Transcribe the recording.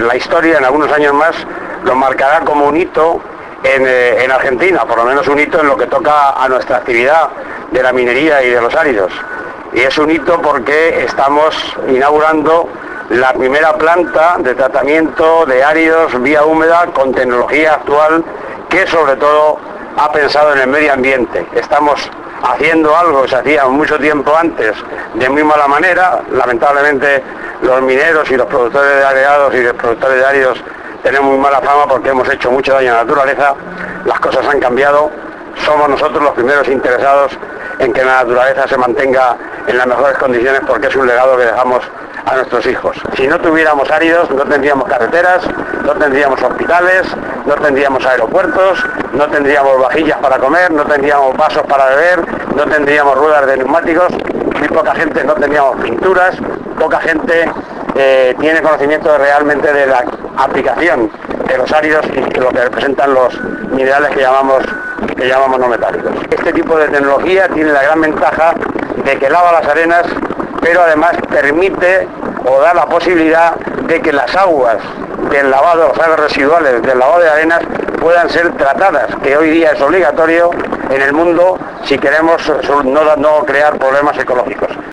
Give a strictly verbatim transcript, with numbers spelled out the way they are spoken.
la historia, en algunos años más, lo marcará como un hito en, eh, en Argentina, por lo menos un hito en lo que toca a nuestra actividad de la minería y de los áridos. Y es un hito porque estamos inaugurando la primera planta de tratamiento de áridos vía húmeda con tecnología actual que sobre todo ha pensado en el medio ambiente. Estamos haciendo algo que se hacía mucho tiempo antes de muy mala manera. Lamentablemente los mineros y los productores de agregados y los productores de áridos tenemos muy mala fama porque hemos hecho mucho daño a la naturaleza. Las cosas han cambiado, somos nosotros los primeros interesados en que la naturaleza se mantenga en las mejores condiciones porque es un legado que dejamos a nuestros hijos. Si no tuviéramos áridos no tendríamos carreteras, no tendríamos hospitales, no tendríamos aeropuertos, no tendríamos vajillas para comer, no tendríamos vasos para beber, no tendríamos ruedas de neumáticos, muy poca gente, no tendríamos pinturas, poca gente eh, tiene conocimiento realmente de la aplicación de los áridos y de lo que representan los minerales que llamamos, que llamamos no metálicos. Este tipo de tecnología tiene la gran ventaja de que lava las arenas, pero además permite o da la posibilidad de que las aguas del lavado, las aguas residuales del lavado de arenas puedan ser tratadas, que hoy día es obligatorio en el mundo si queremos no, no crear problemas ecológicos.